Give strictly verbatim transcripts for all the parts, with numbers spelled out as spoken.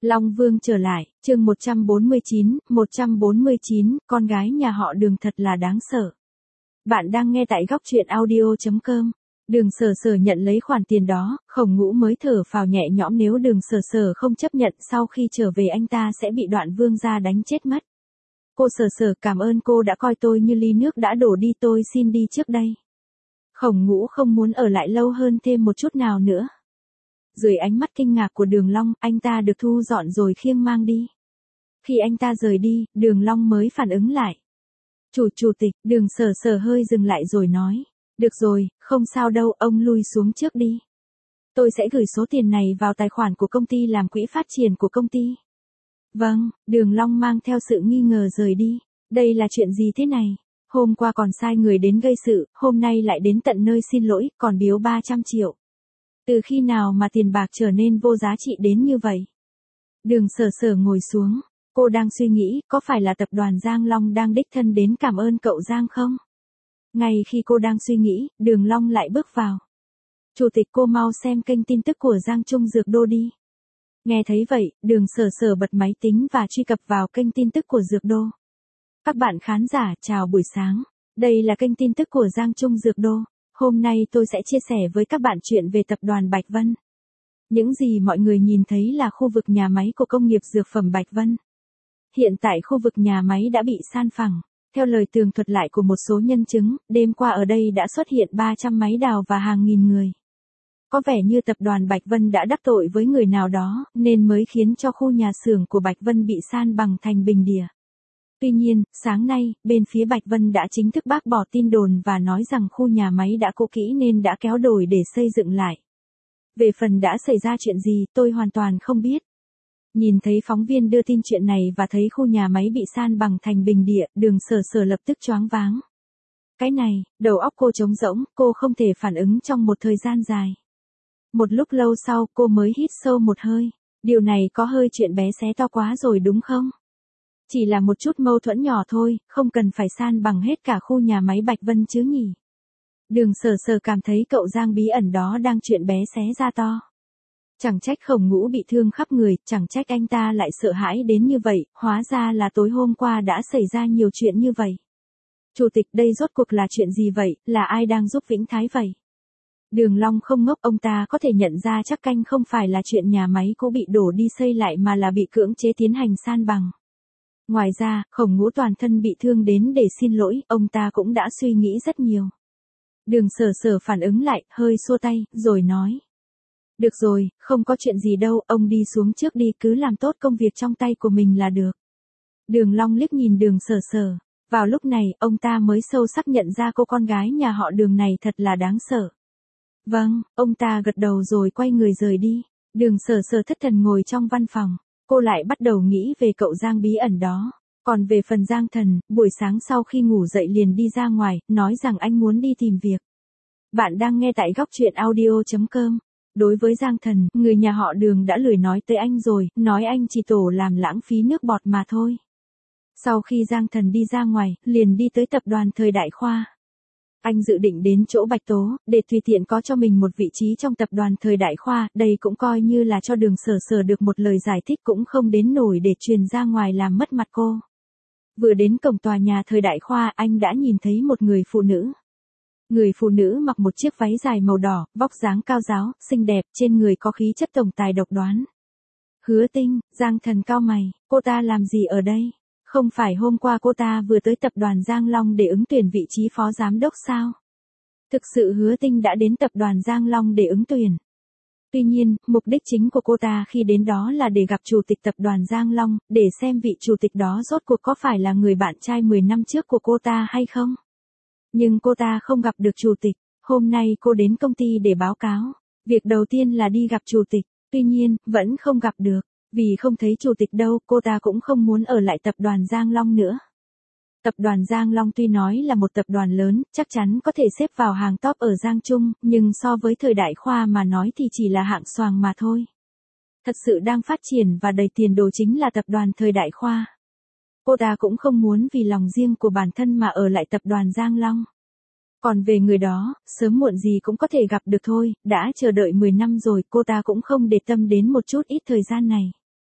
Long Vương trở lại, chương một trăm bốn mươi chín, một trăm bốn mươi chín, con gái nhà họ Đường thật là đáng sợ. Bạn đang nghe tại góc truyện audio chấm com. Đường Sở Sở nhận lấy khoản tiền đó, Khổng Ngũ mới thở phào nhẹ nhõm, nếu Đường Sở Sở không chấp nhận sau khi trở về anh ta sẽ bị Đoạn Vương gia đánh chết mất. Cô Sở Sở, cảm ơn cô đã coi tôi như ly nước đã đổ đi, tôi xin đi trước đây. Khổng Ngũ không muốn ở lại lâu hơn thêm một chút nào nữa. Dưới ánh mắt kinh ngạc của Đường Long, anh ta được thu dọn rồi khiêng mang đi. Khi anh ta rời đi, Đường Long mới phản ứng lại. Chủ chủ tịch, Đường Sở Sở hơi dừng lại rồi nói. Được rồi, không sao đâu, ông lui xuống trước đi. Tôi sẽ gửi số tiền này vào tài khoản của công ty làm quỹ phát triển của công ty. Vâng, Đường Long mang theo sự nghi ngờ rời đi. Đây là chuyện gì thế này? Hôm qua còn sai người đến gây sự, hôm nay lại đến tận nơi xin lỗi, còn biếu ba trăm triệu. Từ khi nào mà tiền bạc trở nên vô giá trị đến như vậy? Đường Sở Sở ngồi xuống, cô đang suy nghĩ có phải là tập đoàn Giang Long đang đích thân đến cảm ơn cậu Giang không? Ngay khi cô đang suy nghĩ, Đường Long lại bước vào. Chủ tịch, cô mau xem kênh tin tức của Giang Trung Dược Đô đi. Nghe thấy vậy, Đường Sở Sở bật máy tính và truy cập vào kênh tin tức của Dược Đô. Các bạn khán giả, chào buổi sáng. Đây là kênh tin tức của Giang Trung Dược Đô. Hôm nay tôi sẽ chia sẻ với các bạn chuyện về tập đoàn Bạch Vân. Những gì mọi người nhìn thấy là khu vực nhà máy của công nghiệp dược phẩm Bạch Vân. Hiện tại khu vực nhà máy đã bị san phẳng. Theo lời tường thuật lại của một số nhân chứng, đêm qua ở đây đã xuất hiện ba trăm máy đào và hàng nghìn người. Có vẻ như tập đoàn Bạch Vân đã đắc tội với người nào đó, nên mới khiến cho khu nhà xưởng của Bạch Vân bị san bằng thành bình địa. Tuy nhiên, sáng nay, bên phía Bạch Vân đã chính thức bác bỏ tin đồn và nói rằng khu nhà máy đã cũ kỹ nên đã kéo đổi để xây dựng lại. Về phần đã xảy ra chuyện gì, tôi hoàn toàn không biết. Nhìn thấy phóng viên đưa tin chuyện này và thấy khu nhà máy bị san bằng thành bình địa, Đường Sở Sở lập tức choáng váng. Cái này, đầu óc cô trống rỗng, cô không thể phản ứng trong một thời gian dài. Một lúc lâu sau, cô mới hít sâu một hơi. Điều này có hơi chuyện bé xé to quá rồi đúng không? Chỉ là một chút mâu thuẫn nhỏ thôi, không cần phải san bằng hết cả khu nhà máy Bạch Vân chứ nhỉ? Đường Sở Sở cảm thấy cậu Giang bí ẩn đó đang chuyện bé xé ra to. Chẳng trách Khổng Ngũ bị thương khắp người, chẳng trách anh ta lại sợ hãi đến như vậy, hóa ra là tối hôm qua đã xảy ra nhiều chuyện như vậy. Chủ tịch, đây rốt cuộc là chuyện gì vậy, là ai đang giúp Vĩnh Thái vậy? Đường Long không ngốc, ông ta có thể nhận ra chắc canh không phải là chuyện nhà máy cũ bị đổ đi xây lại mà là bị cưỡng chế tiến hành san bằng. Ngoài ra, Khổng Ngũ toàn thân bị thương đến để xin lỗi, ông ta cũng đã suy nghĩ rất nhiều. Đường Sở Sở phản ứng lại, hơi xua tay, rồi nói. Được rồi, không có chuyện gì đâu, ông đi xuống trước đi, cứ làm tốt công việc trong tay của mình là được. Đường Long liếc nhìn Đường Sở Sở. Vào lúc này, ông ta mới sâu sắc nhận ra cô con gái nhà họ Đường này thật là đáng sợ. Vâng, ông ta gật đầu rồi quay người rời đi. Đường Sở Sở thất thần ngồi trong văn phòng. Cô lại bắt đầu nghĩ về cậu Giang bí ẩn đó. Còn về phần Giang Thần, buổi sáng sau khi ngủ dậy liền đi ra ngoài, nói rằng anh muốn đi tìm việc. Bạn đang nghe tại góc truyện audio chấm com. Đối với Giang Thần, người nhà họ Đường đã lười nói tới anh rồi, nói anh chỉ tổ làm lãng phí nước bọt mà thôi. Sau khi Giang Thần đi ra ngoài, liền đi tới tập đoàn Thời Đại Khoa. Anh dự định đến chỗ Bạch Tố, để tùy tiện có cho mình một vị trí trong tập đoàn Thời Đại Khoa, đây cũng coi như là cho Đường Sở Sở được một lời giải thích cũng không đến nổi để truyền ra ngoài làm mất mặt cô. Vừa đến cổng tòa nhà Thời Đại Khoa, anh đã nhìn thấy một người phụ nữ. Người phụ nữ mặc một chiếc váy dài màu đỏ, vóc dáng cao ráo, xinh đẹp, trên người có khí chất tổng tài độc đoán. Hứa Tinh, Giang Thần cau mày, cô ta làm gì ở đây? Không phải hôm qua cô ta vừa tới tập đoàn Giang Long để ứng tuyển vị trí phó giám đốc sao? Thực sự Hứa Tinh đã đến tập đoàn Giang Long để ứng tuyển. Tuy nhiên, mục đích chính của cô ta khi đến đó là để gặp chủ tịch tập đoàn Giang Long, để xem vị chủ tịch đó rốt cuộc có phải là người bạn trai mười năm trước của cô ta hay không. Nhưng cô ta không gặp được chủ tịch, hôm nay cô đến công ty để báo cáo. Việc đầu tiên là đi gặp chủ tịch, tuy nhiên, vẫn không gặp được. Vì không thấy chủ tịch đâu, cô ta cũng không muốn ở lại tập đoàn Giang Long nữa. Tập đoàn Giang Long tuy nói là một tập đoàn lớn, chắc chắn có thể xếp vào hàng top ở Giang Trung, nhưng so với Thời Đại Khoa mà nói thì chỉ là hạng xoàng mà thôi. Thật sự đang phát triển và đầy tiền đồ chính là tập đoàn Thời Đại Khoa. Cô ta cũng không muốn vì lòng riêng của bản thân mà ở lại tập đoàn Giang Long. Còn về người đó, sớm muộn gì cũng có thể gặp được thôi, đã chờ đợi mười năm rồi, cô ta cũng không để tâm đến một chút ít thời gian này.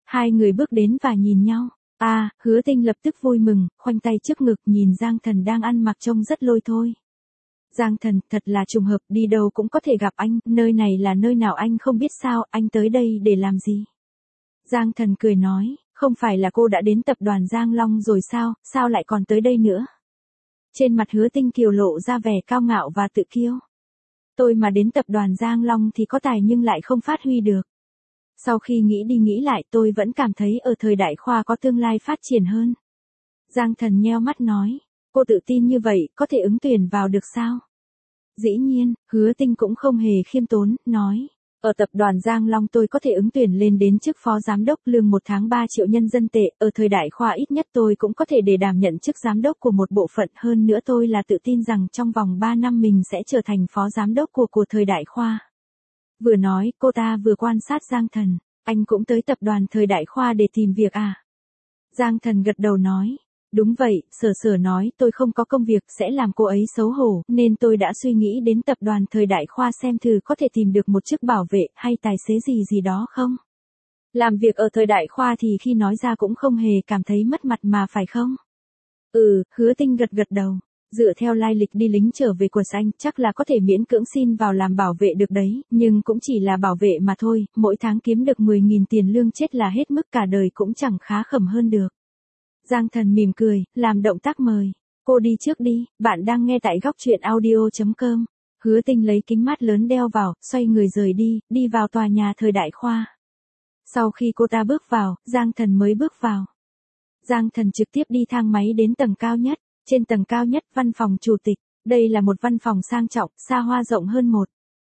Hai người bước đến và nhìn nhau. À, Hứa Tinh lập tức vui mừng, khoanh tay trước ngực nhìn Giang Thần đang ăn mặc trông rất lôi thôi. Giang Thần, thật là trùng hợp, đi đâu cũng có thể gặp anh, nơi này là nơi nào anh không biết sao, anh tới đây để làm gì? Giang Thần cười nói, không phải là cô đã đến tập đoàn Giang Long rồi sao, sao lại còn tới đây nữa? Trên mặt Hứa Tinh kiều lộ ra vẻ cao ngạo và tự kiêu. Tôi mà đến tập đoàn Giang Long thì có tài nhưng lại không phát huy được. Sau khi nghĩ đi nghĩ lại tôi vẫn cảm thấy ở thời đại khoa có tương lai phát triển hơn. Giang Thần nheo mắt nói, cô tự tin như vậy, có thể ứng tuyển vào được sao? Dĩ nhiên, Hứa Tinh cũng không hề khiêm tốn, nói, ở tập đoàn Giang Long tôi có thể ứng tuyển lên đến chức phó giám đốc, lương một tháng ba triệu nhân dân tệ, ở thời đại khoa ít nhất tôi cũng có thể để đảm nhận chức giám đốc của một bộ phận, hơn nữa tôi là tự tin rằng trong vòng ba năm mình sẽ trở thành phó giám đốc của của thời đại khoa. Vừa nói, cô ta vừa quan sát Giang Thần, anh cũng tới tập đoàn thời đại khoa để tìm việc à? Giang Thần gật đầu nói, đúng vậy, Sở Sở nói tôi không có công việc sẽ làm cô ấy xấu hổ, nên tôi đã suy nghĩ đến tập đoàn thời đại khoa xem thử có thể tìm được một chức bảo vệ hay tài xế gì gì đó không. Làm việc ở thời đại khoa thì khi nói ra cũng không hề cảm thấy mất mặt mà phải không? Ừ, Hứa Tinh gật gật đầu. Dựa theo lai lịch đi lính trở về của anh, chắc là có thể miễn cưỡng xin vào làm bảo vệ được đấy, nhưng cũng chỉ là bảo vệ mà thôi, mỗi tháng kiếm được mười nghìn tiền lương chết là hết mức cả đời cũng chẳng khá khẩm hơn được. Giang Thần mỉm cười, làm động tác mời. Cô đi trước đi, bạn đang nghe tại góc truyện audio chấm com. Hứa Tinh lấy kính mát lớn đeo vào, xoay người rời đi, đi vào tòa nhà thời đại khoa. Sau khi cô ta bước vào, Giang Thần mới bước vào. Giang Thần trực tiếp đi thang máy đến tầng cao nhất. Trên tầng cao nhất văn phòng chủ tịch, đây là một văn phòng sang trọng, xa hoa rộng hơn một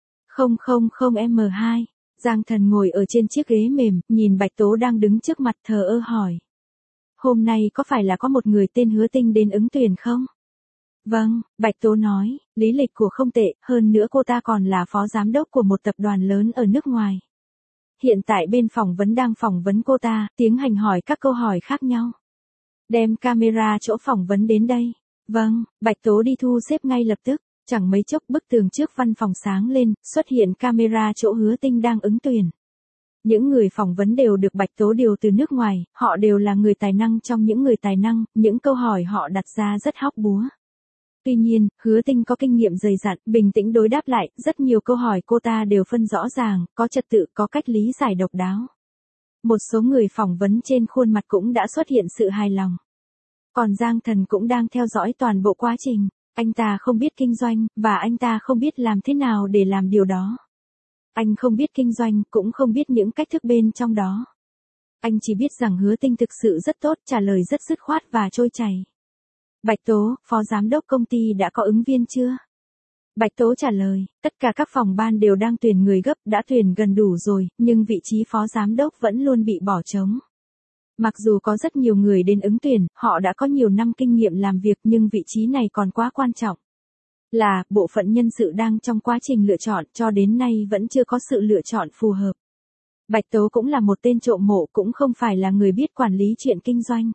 phẩy không em hai. Giang Thần ngồi ở trên chiếc ghế mềm, nhìn Bạch Tố đang đứng trước mặt thờ ơ hỏi. Hôm nay có phải là có một người tên Hứa Tinh đến ứng tuyển không? Vâng, Bạch Tố nói, lý lịch của không tệ, hơn nữa cô ta còn là phó giám đốc của một tập đoàn lớn ở nước ngoài. Hiện tại bên phỏng vấn đang phỏng vấn cô ta, tiến hành hỏi các câu hỏi khác nhau. Đem camera chỗ phỏng vấn đến đây. Vâng, Bạch Tố đi thu xếp ngay lập tức, chẳng mấy chốc bức tường trước văn phòng sáng lên, xuất hiện camera chỗ Hứa Tinh đang ứng tuyển. Những người phỏng vấn đều được Bạch Tố điều từ nước ngoài, họ đều là người tài năng trong những người tài năng, những câu hỏi họ đặt ra rất hóc búa. Tuy nhiên, Hứa Tinh có kinh nghiệm dày dặn, bình tĩnh đối đáp lại, rất nhiều câu hỏi cô ta đều phân rõ ràng, có trật tự, có cách lý giải độc đáo. Một số người phỏng vấn trên khuôn mặt cũng đã xuất hiện sự hài lòng. Còn Giang Thần cũng đang theo dõi toàn bộ quá trình, anh ta không biết kinh doanh, và anh ta không biết làm thế nào để làm điều đó. Anh không biết kinh doanh, cũng không biết những cách thức bên trong đó. Anh chỉ biết rằng Hứa Tinh thực sự rất tốt, trả lời rất dứt khoát và trôi chảy. Bạch Tố, phó giám đốc công ty đã có ứng viên chưa? Bạch Tố trả lời, tất cả các phòng ban đều đang tuyển người gấp, đã tuyển gần đủ rồi, nhưng vị trí phó giám đốc vẫn luôn bị bỏ trống. Mặc dù có rất nhiều người đến ứng tuyển, họ đã có nhiều năm kinh nghiệm làm việc nhưng vị trí này còn quá quan trọng. Là, bộ phận nhân sự đang trong quá trình lựa chọn, cho đến nay vẫn chưa có sự lựa chọn phù hợp. Bạch Tố cũng là một tên trộm mộ, cũng không phải là người biết quản lý chuyện kinh doanh.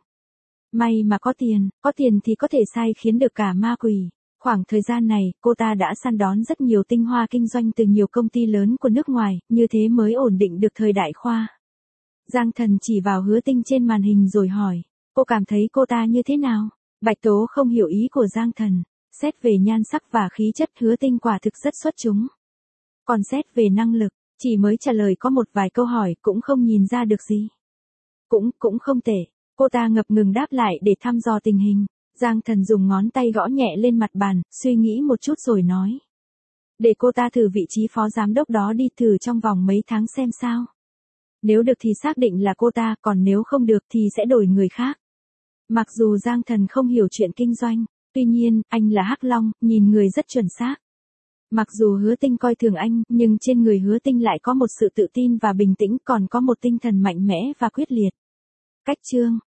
May mà có tiền, có tiền thì có thể sai khiến được cả ma quỷ. Khoảng thời gian này, cô ta đã săn đón rất nhiều tinh hoa kinh doanh từ nhiều công ty lớn của nước ngoài, như thế mới ổn định được thời đại khoa. Giang Thần chỉ vào Hứa Tinh trên màn hình rồi hỏi, cô cảm thấy cô ta như thế nào? Bạch Tố không hiểu ý của Giang Thần. Xét về nhan sắc và khí chất Hứa Tinh quả thực rất xuất chúng. Còn xét về năng lực, chỉ mới trả lời có một vài câu hỏi cũng không nhìn ra được gì. Cũng, cũng không tệ. Cô ta ngập ngừng đáp lại để thăm dò tình hình. Giang Thần dùng ngón tay gõ nhẹ lên mặt bàn, suy nghĩ một chút rồi nói. Để cô ta thử vị trí phó giám đốc đó đi thử trong vòng mấy tháng xem sao. Nếu được thì xác định là cô ta, còn nếu không được thì sẽ đổi người khác. Mặc dù Giang Thần không hiểu chuyện kinh doanh, tuy nhiên, anh là Hắc Long, nhìn người rất chuẩn xác. Mặc dù Hứa Tinh coi thường anh, nhưng trên người Hứa Tinh lại có một sự tự tin và bình tĩnh, còn có một tinh thần mạnh mẽ và quyết liệt. Cách chương